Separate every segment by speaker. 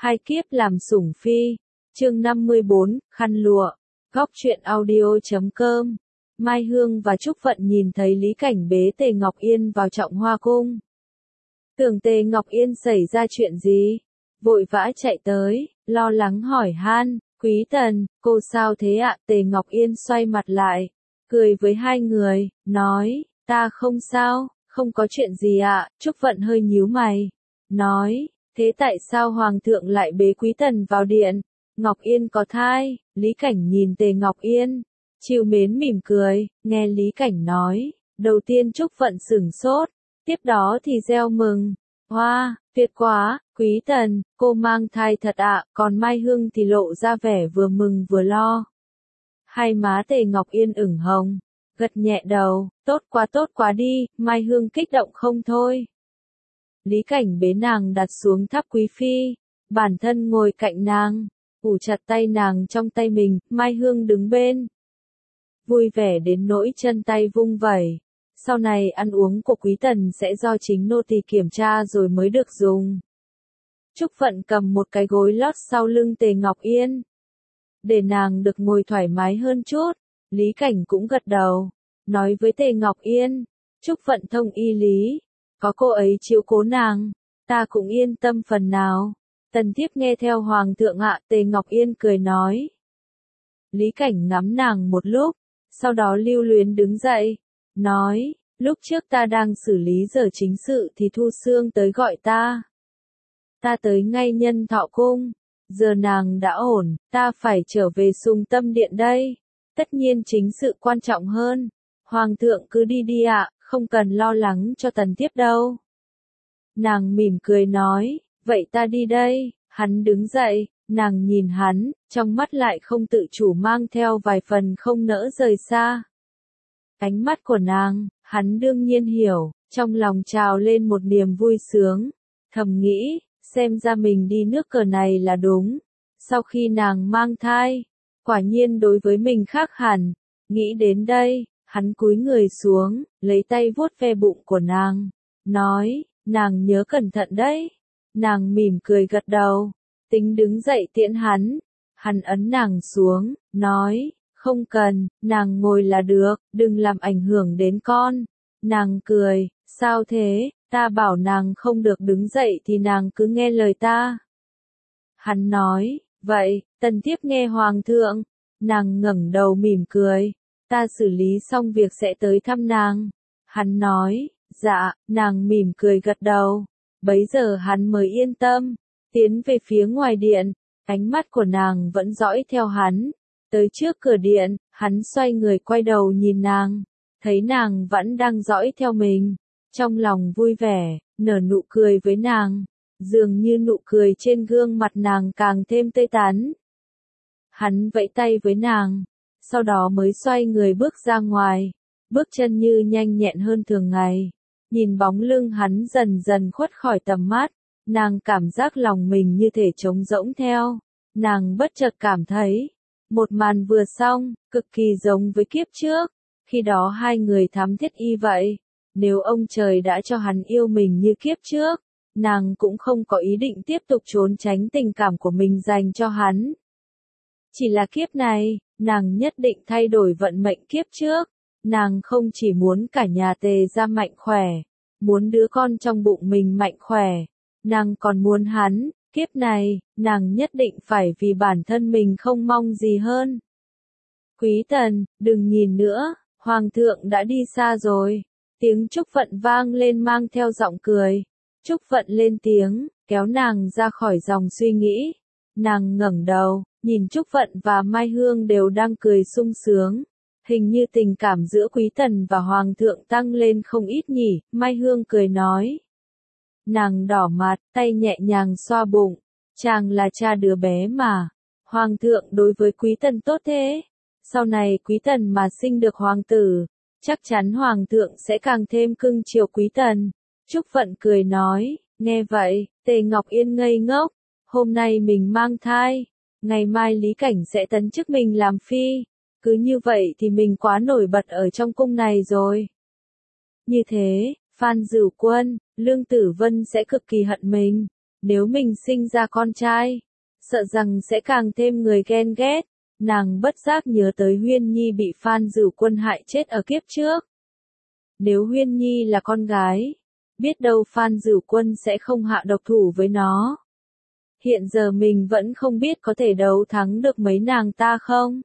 Speaker 1: hai kiếp làm sủng phi. Chương 54, khăn lụa. Góc truyện audio.com. Mai Hương và Trúc Vận nhìn thấy Lý Cảnh bế Tề Ngọc Yên vào Trọng Hoa cung. Tưởng Tề Ngọc Yên xảy ra chuyện gì, vội vã chạy tới, lo lắng hỏi han, Quý Tần, cô sao thế ạ? Tề Ngọc Yên xoay mặt lại, cười với hai người, nói, ta không sao, không có chuyện gì ạ. Trúc Vận hơi nhíu mày, nói, thế tại sao Hoàng thượng lại bế Quý Tần vào điện? Ngọc Yên có thai. Lý Cảnh nhìn Tề Ngọc Yên, trìu mến mỉm cười, nghe Lý Cảnh nói, đầu tiên Trúc Vận sửng sốt, tiếp đó thì reo mừng. Hoa, tuyệt quá, Quý Tần, cô mang thai thật ạ. Còn Mai Hương thì lộ ra vẻ vừa mừng vừa lo. Hai má Tề Ngọc Yên ửng hồng, gật nhẹ đầu, tốt quá đi. Mai Hương kích động không thôi. Lý Cảnh bế nàng đặt xuống tháp quý phi, bản thân ngồi cạnh nàng, ủ chặt tay nàng trong tay mình. Mai Hương đứng bên, vui vẻ đến nỗi chân tay vung vẩy. Sau này ăn uống của Quý Tần sẽ do chính nô tỳ kiểm tra rồi mới được dùng. Trúc Vận cầm một cái gối lót sau lưng Tề Ngọc Yên, để nàng được ngồi thoải mái hơn chút. Lý Cảnh cũng gật đầu, nói với Tề Ngọc Yên, Trúc Vận thông y lý, có cô ấy chiếu cố nàng, ta cũng yên tâm phần nào. Tần thiếp nghe theo Hoàng thượng ạ. Tề Ngọc Yên cười nói. Lý Cảnh ngắm nàng một lúc, sau đó lưu luyến đứng dậy, nói, lúc trước ta đang xử lý giờ chính sự thì Thu Xương tới gọi ta. Ta tới ngay Nhân Thọ cung, giờ nàng đã ổn, ta phải trở về Sùng Tâm điện đây. Tất nhiên chính sự quan trọng hơn. Hoàng thượng cứ đi đi ạ, không cần lo lắng cho Tần thiếp đâu. Nàng mỉm cười nói, vậy ta đi đây. Hắn đứng dậy, nàng nhìn hắn, trong mắt lại không tự chủ mang theo vài phần không nỡ rời xa. Ánh mắt của nàng, hắn đương nhiên hiểu, trong lòng trào lên một niềm vui sướng, thầm nghĩ, xem ra mình đi nước cờ này là đúng. Sau khi nàng mang thai, quả nhiên đối với mình khác hẳn. Nghĩ đến đây, hắn cúi người xuống, lấy tay vuốt ve bụng của nàng, nói, nàng nhớ cẩn thận đấy. Nàng mỉm cười gật đầu, tính đứng dậy tiễn hắn. Hắn ấn nàng xuống, nói, không cần, nàng ngồi là được, đừng làm ảnh hưởng đến con. Nàng cười, sao thế, ta bảo nàng không được đứng dậy thì nàng cứ nghe lời ta. Hắn nói, vậy, Tần thiếp nghe Hoàng thượng. Nàng ngẩng đầu mỉm cười, ta xử lý xong việc sẽ tới thăm nàng. Hắn nói, dạ. Nàng mỉm cười gật đầu, bấy giờ hắn mới yên tâm, tiến về phía ngoài điện. Ánh mắt của nàng vẫn dõi theo hắn. Tới trước cửa điện, hắn xoay người quay đầu nhìn nàng, thấy nàng vẫn đang dõi theo mình. Trong lòng vui vẻ, nở nụ cười với nàng, dường như nụ cười trên gương mặt nàng càng thêm tươi tắn. Hắn vẫy tay với nàng, sau đó mới xoay người bước ra ngoài, bước chân như nhanh nhẹn hơn thường ngày. Nhìn bóng lưng hắn dần dần khuất khỏi tầm mắt, nàng cảm giác lòng mình như thể trống rỗng theo. Nàng bất chợt cảm thấy, một màn vừa xong, cực kỳ giống với kiếp trước, khi đó hai người thắm thiết y vậy. Nếu ông trời đã cho hắn yêu mình như kiếp trước, nàng cũng không có ý định tiếp tục trốn tránh tình cảm của mình dành cho hắn. Chỉ là kiếp này, nàng nhất định thay đổi vận mệnh kiếp trước. Nàng không chỉ muốn cả nhà Tề gia mạnh khỏe, muốn đứa con trong bụng mình mạnh khỏe, nàng còn muốn hắn. Kiếp này, nàng nhất định phải vì bản thân mình không mong gì hơn. Quý Tần, đừng nhìn nữa, Hoàng thượng đã đi xa rồi. Tiếng Trúc Vận vang lên mang theo giọng cười. Trúc Vận lên tiếng, kéo nàng ra khỏi dòng suy nghĩ. Nàng ngẩng đầu, nhìn Trúc Vận và Mai Hương đều đang cười sung sướng. Hình như tình cảm giữa Quý Tần và Hoàng thượng tăng lên không ít nhỉ. Mai Hương cười nói. Nàng đỏ mặt, tay nhẹ nhàng xoa bụng. Chàng là cha đứa bé mà. Hoàng thượng đối với Quý Tần tốt thế. Sau này Quý Tần mà sinh được hoàng tử, chắc chắn Hoàng thượng sẽ càng thêm cưng chiều Quý Tần. Trúc Vận cười nói, nghe vậy, Tề Ngọc Yên ngây ngốc. Hôm nay mình mang thai, ngày mai Lý Cảnh sẽ tấn chức mình làm phi. Cứ như vậy thì mình quá nổi bật ở trong cung này rồi. Như thế, Phan Dửu Quân, Lương Tử Vân sẽ cực kỳ hận mình. Nếu mình sinh ra con trai, sợ rằng sẽ càng thêm người ghen ghét. Nàng bất giác nhớ tới Huyên Nhi bị Phan Dửu Quân hại chết ở kiếp trước. Nếu Huyên Nhi là con gái, biết đâu Phan Dửu Quân sẽ không hạ độc thủ với nó. Hiện giờ mình vẫn không biết có thể đấu thắng được mấy nàng ta không.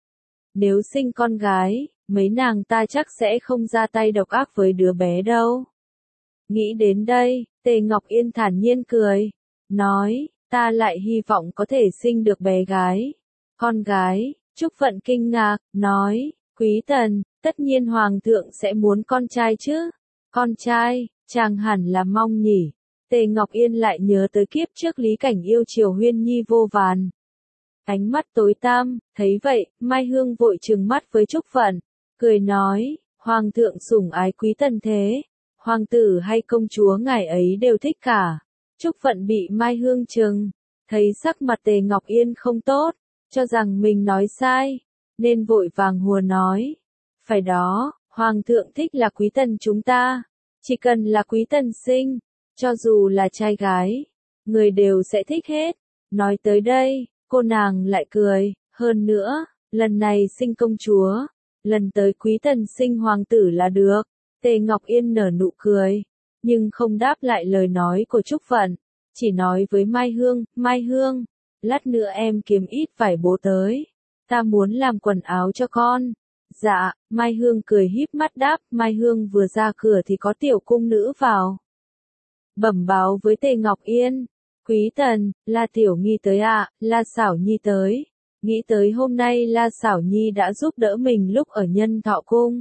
Speaker 1: Nếu sinh con gái, mấy nàng ta chắc sẽ không ra tay độc ác với đứa bé đâu. Nghĩ đến đây, Tề Ngọc Yên thản nhiên cười, nói, ta lại hy vọng có thể sinh được bé gái. Con gái, Trúc Vận kinh ngạc, nói, Quý Tần, tất nhiên Hoàng thượng sẽ muốn con trai chứ. Con trai, chàng hẳn là mong nhỉ. Tề Ngọc Yên lại nhớ tới kiếp trước Lý Cảnh yêu chiều Huyên Nhi vô vàn. Ánh mắt tối tăm, thấy vậy, Mai Hương vội trừng mắt với Trúc Vận, cười nói, Hoàng thượng sủng ái Quý Tần thế, hoàng tử hay công chúa ngài ấy đều thích cả. Trúc Vận bị Mai Hương trừng, thấy sắc mặt Tề Ngọc Yên không tốt, cho rằng mình nói sai, nên vội vàng hùa nói, phải đó, Hoàng thượng thích là Quý Tần chúng ta, chỉ cần là Quý Tần sinh, cho dù là trai gái, người đều sẽ thích hết. Nói tới đây, cô nàng lại cười, hơn nữa, lần này sinh công chúa, lần tới Quý Tần sinh hoàng tử là được. Tề Ngọc Yên nở nụ cười, nhưng không đáp lại lời nói của Trúc Vận, chỉ nói với Mai Hương, lát nữa em kiếm ít vải bố tới, ta muốn làm quần áo cho con. Dạ, Mai Hương cười híp mắt đáp, Mai Hương vừa ra cửa thì có tiểu cung nữ vào. Bẩm báo với Tề Ngọc Yên, Quý Tần, La Tiểu Nghi tới ạ, La Xảo Nhi tới. Nghĩ tới hôm nay La Xảo Nhi đã giúp đỡ mình lúc ở Nhân Thọ Cung.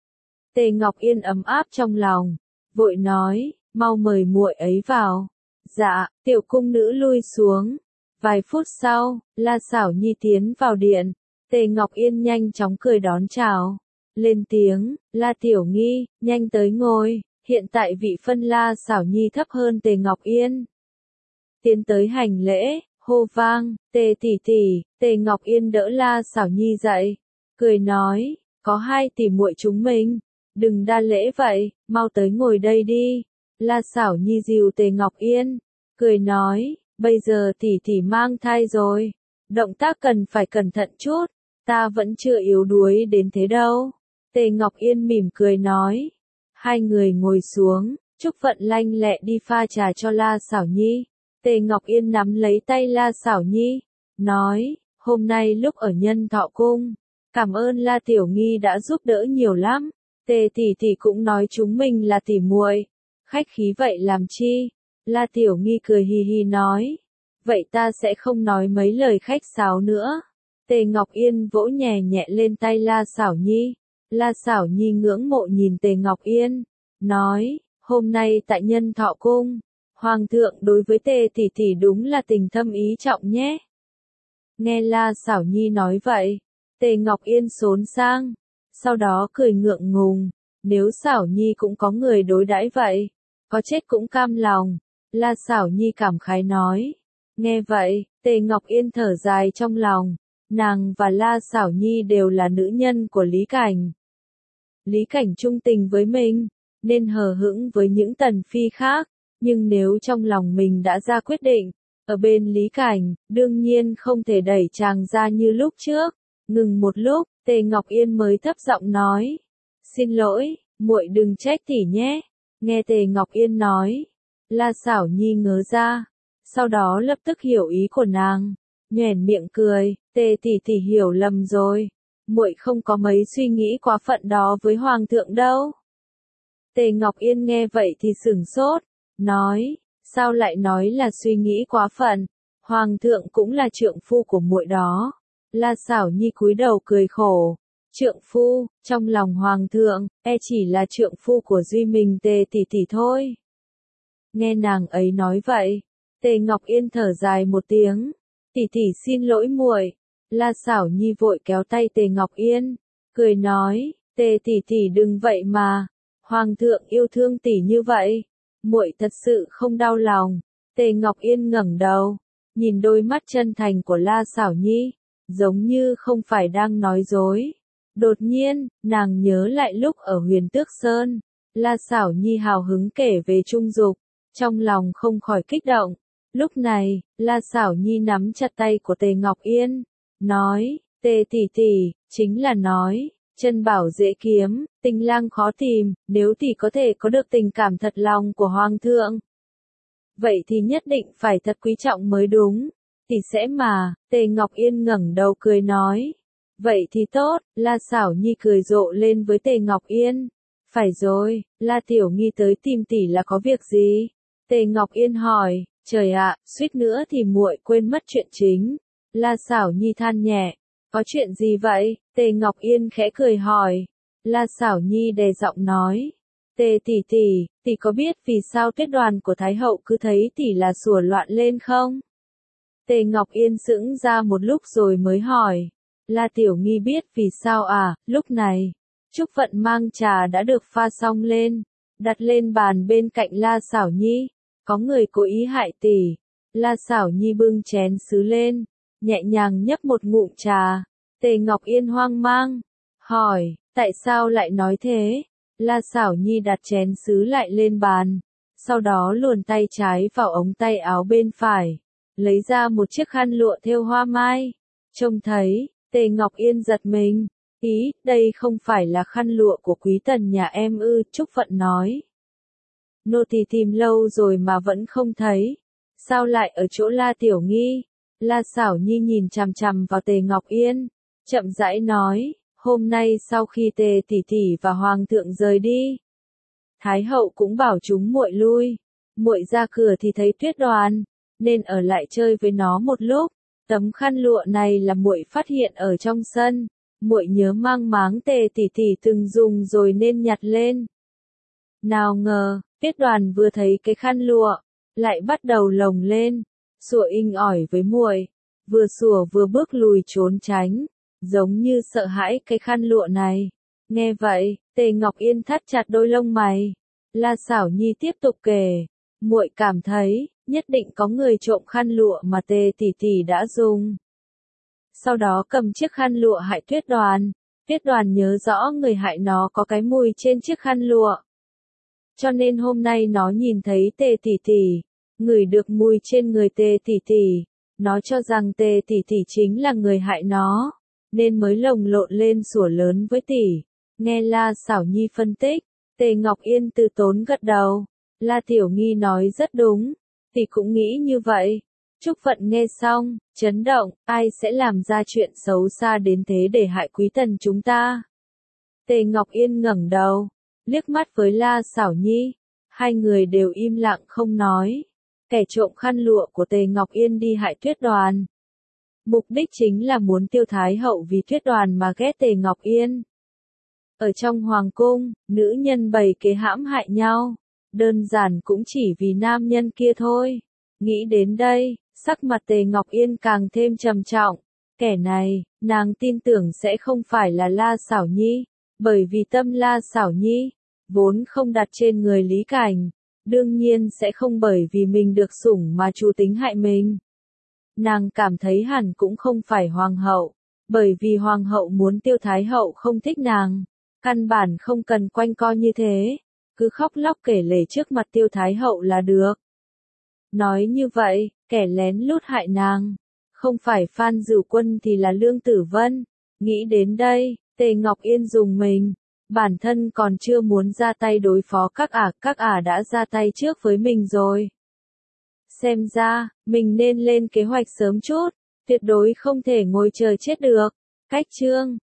Speaker 1: Tề Ngọc Yên ấm áp trong lòng, vội nói, mau mời muội ấy vào. Dạ, tiểu cung nữ lui xuống. Vài phút sau, La Xảo Nhi tiến vào điện, Tề Ngọc Yên nhanh chóng cười đón chào, lên tiếng, La Tiểu Nghi, nhanh tới ngồi. Hiện tại vị phân La Xảo Nhi thấp hơn Tề Ngọc Yên. Tiến tới hành lễ, hô vang, Tề tỷ tỷ. Tề Ngọc Yên đỡ La Xảo Nhi dậy, cười nói, có hai tỷ muội chúng mình, đừng đa lễ vậy, mau tới ngồi đây đi. La Xảo Nhi dìu Tề Ngọc Yên, cười nói, bây giờ tỷ tỷ mang thai rồi, động tác cần phải cẩn thận chút, ta vẫn chưa yếu đuối đến thế đâu. Tề Ngọc Yên mỉm cười nói. Hai người ngồi xuống, Trúc Vận lanh lẹ đi pha trà cho La Xảo Nhi. Tề Ngọc Yên nắm lấy tay La Xảo Nhi, nói, hôm nay lúc ở Nhân Thọ Cung, cảm ơn La Tiểu Nghi đã giúp đỡ nhiều lắm. Tề tỷ tỷ cũng nói chúng mình là tỷ muội, khách khí vậy làm chi? La Tiểu Nghi cười hì hì nói, vậy ta sẽ không nói mấy lời khách sáo nữa. Tề Ngọc Yên vỗ nhẹ nhẹ lên tay La Xảo Nhi. La Xảo Nhi ngưỡng mộ nhìn Tề Ngọc Yên, nói, hôm nay tại Nhân Thọ Cung, Hoàng thượng đối với Tề tỷ tỷ đúng là tình thâm ý trọng nhé. Nghe La Xảo Nhi nói vậy, Tề Ngọc Yên xốn sang, sau đó cười ngượng ngùng, nếu Xảo Nhi cũng có người đối đãi vậy, có chết cũng cam lòng. La Xảo Nhi cảm khái nói. Nghe vậy, Tề Ngọc Yên thở dài trong lòng, nàng và La Xảo Nhi đều là nữ nhân của Lý Cảnh. Lý Cảnh trung tình với mình, nên hờ hững với những tần phi khác, nhưng nếu trong lòng mình đã ra quyết định, ở bên Lý Cảnh, đương nhiên không thể đẩy chàng ra như lúc trước. Ngừng một lúc, Tề Ngọc Yên mới thấp giọng nói, xin lỗi, muội đừng trách tỷ nhé. Nghe Tề Ngọc Yên nói, La Xảo Nhi ngớ ra, sau đó lập tức hiểu ý của nàng, nhoẻn miệng cười, Tề tỷ tỷ hiểu lầm rồi, muội không có mấy suy nghĩ quá phận đó với hoàng thượng đâu. Tề Ngọc Yên nghe vậy thì sửng sốt, nói, sao lại nói là suy nghĩ quá phận, hoàng thượng cũng là trượng phu của muội đó. La Xảo Nhi cúi đầu cười khổ, trượng phu, trong lòng hoàng thượng, chỉ là trượng phu của duy mình Tề tỷ tỷ thôi. Nghe nàng ấy nói vậy, Tề Ngọc Yên thở dài một tiếng, tỷ tỷ xin lỗi muội. La Xảo Nhi vội kéo tay Tề Ngọc Yên, cười nói, Tề tỷ tỷ đừng vậy mà, hoàng thượng yêu thương tỷ như vậy, muội thật sự không đau lòng. Tề Ngọc Yên ngẩng đầu, nhìn đôi mắt chân thành của La Xảo Nhi, giống như không phải đang nói dối. Đột nhiên, nàng nhớ lại lúc ở Huyền Tước Sơn, La Xảo Nhi hào hứng kể về Trung Dục, trong lòng không khỏi kích động, Lúc này, La Sảo Nhi nắm chặt tay của Tề Ngọc Yên, nói, Tề tỷ tỷ, chính là nói, chân bảo dễ kiếm, tình lang khó tìm, nếu tỷ có thể có được tình cảm thật lòng của Hoàng thượng. Vậy thì nhất định phải thật quý trọng mới đúng, tỷ sẽ mà, Tề Ngọc Yên ngẩng đầu cười nói. Vậy thì tốt, La Sảo Nhi cười rộ lên với Tề Ngọc Yên. Phải rồi, La Tiểu Nghi tới tìm tỷ là có việc gì? Tề Ngọc Yên hỏi, trời ạ, suýt nữa thì muội quên mất chuyện chính. La Sảo Nhi than nhẹ, có chuyện gì vậy? Tề Ngọc Yên khẽ cười hỏi. La Sảo Nhi đè giọng nói, Tề tỷ tỷ có biết vì sao Tuyết Đoàn của Thái hậu cứ thấy tỷ là sủa loạn lên không? Tề Ngọc Yên sững ra một lúc rồi mới hỏi. La Tiểu Nghi biết vì sao à? Lúc này, Trúc Vận mang trà đã được pha xong lên, đặt lên bàn bên cạnh La Sảo Nhi. Có người cố ý hại tỷ. La Sảo Nhi bưng chén sứ lên, nhẹ nhàng nhấp một ngụm trà. Tề Ngọc Yên hoang mang, hỏi, tại sao lại nói thế? La Sảo Nhi đặt chén sứ lại lên bàn, sau đó luồn tay trái vào ống tay áo bên phải, lấy ra một chiếc khăn lụa thêu hoa mai. Trông thấy, Tề Ngọc Yên giật mình, ý, đây không phải là khăn lụa của quý tần nhà em ư? Trúc Vận nói. Nô tỳ tìm lâu rồi mà vẫn không thấy, sao lại ở chỗ La Tiểu Nghi? La Sảo Nhi nhìn chằm chằm vào Tề Ngọc Yên, chậm rãi nói, hôm nay sau khi Tề tỷ tỷ và Hoàng thượng rời đi, Thái hậu cũng bảo chúng muội lui, muội ra cửa thì thấy Tuyết Đoàn, nên ở lại chơi với nó một lúc. Tấm khăn lụa này là muội phát hiện ở trong sân, muội nhớ mang máng Tề tỷ tỷ từng dùng rồi nên nhặt lên. Nào ngờ, Tuyết Đoàn vừa thấy cái khăn lụa, lại bắt đầu lồng lên, sủa inh ỏi với muội, vừa sủa vừa bước lùi trốn tránh, giống như sợ hãi cái khăn lụa này. Nghe vậy, Tề Ngọc Yên thắt chặt đôi lông mày. La Sảo Nhi tiếp tục kể, muội cảm thấy, nhất định có người trộm khăn lụa mà Tề tỷ tỷ đã dùng. Sau đó cầm chiếc khăn lụa hại Tuyết Đoàn. Tuyết Đoàn nhớ rõ người hại nó có cái mùi trên chiếc khăn lụa. Cho nên hôm nay nó nhìn thấy Tề tỷ tỷ, ngửi được mùi trên người Tề tỷ tỷ, nó cho rằng Tề tỷ tỷ chính là người hại nó, nên mới lồng lộn lên sủa lớn với tỷ. Nghe La Sảo Nhi phân tích, Tề Ngọc Yên từ tốn gật đầu. La Tiểu Nghi nói rất đúng, tỷ cũng nghĩ như vậy. Trúc Vận nghe xong, chấn động, ai sẽ làm ra chuyện xấu xa đến thế để hại quý tần chúng ta? Tề Ngọc Yên ngẩng đầu, liếc mắt với La Sảo Nhi, hai người đều im lặng không nói. Kẻ trộm khăn lụa của Tề Ngọc Yên đi hại Tuyết Đoàn. Mục đích chính là muốn tiêu Thái hậu vì Tuyết Đoàn mà ghét Tề Ngọc Yên. Ở trong hoàng cung, nữ nhân bày kế hãm hại nhau, đơn giản cũng chỉ vì nam nhân kia thôi. Nghĩ đến đây, sắc mặt Tề Ngọc Yên càng thêm trầm trọng. Kẻ này, nàng tin tưởng sẽ không phải là La Sảo Nhi, bởi vì tâm La Sảo Nhi vốn không đặt trên người Lý Cảnh, đương nhiên sẽ không bởi vì mình được sủng mà chủ tính hại mình. Nàng cảm thấy hẳn cũng không phải hoàng hậu, bởi vì hoàng hậu muốn tiêu Thái hậu không thích nàng, căn bản không cần quanh co như thế, cứ khóc lóc kể lể trước mặt tiêu Thái hậu là được. Nói như vậy, kẻ lén lút hại nàng, không phải Phan Dửu Quân thì là Lương Tử Vân. Nghĩ đến đây, Tề Ngọc Yên dùng mình, bản thân còn chưa muốn ra tay đối phó các ả đã ra tay trước với mình rồi. Xem ra, mình nên lên kế hoạch sớm chút, tuyệt đối không thể ngồi chờ chết được. Cách chương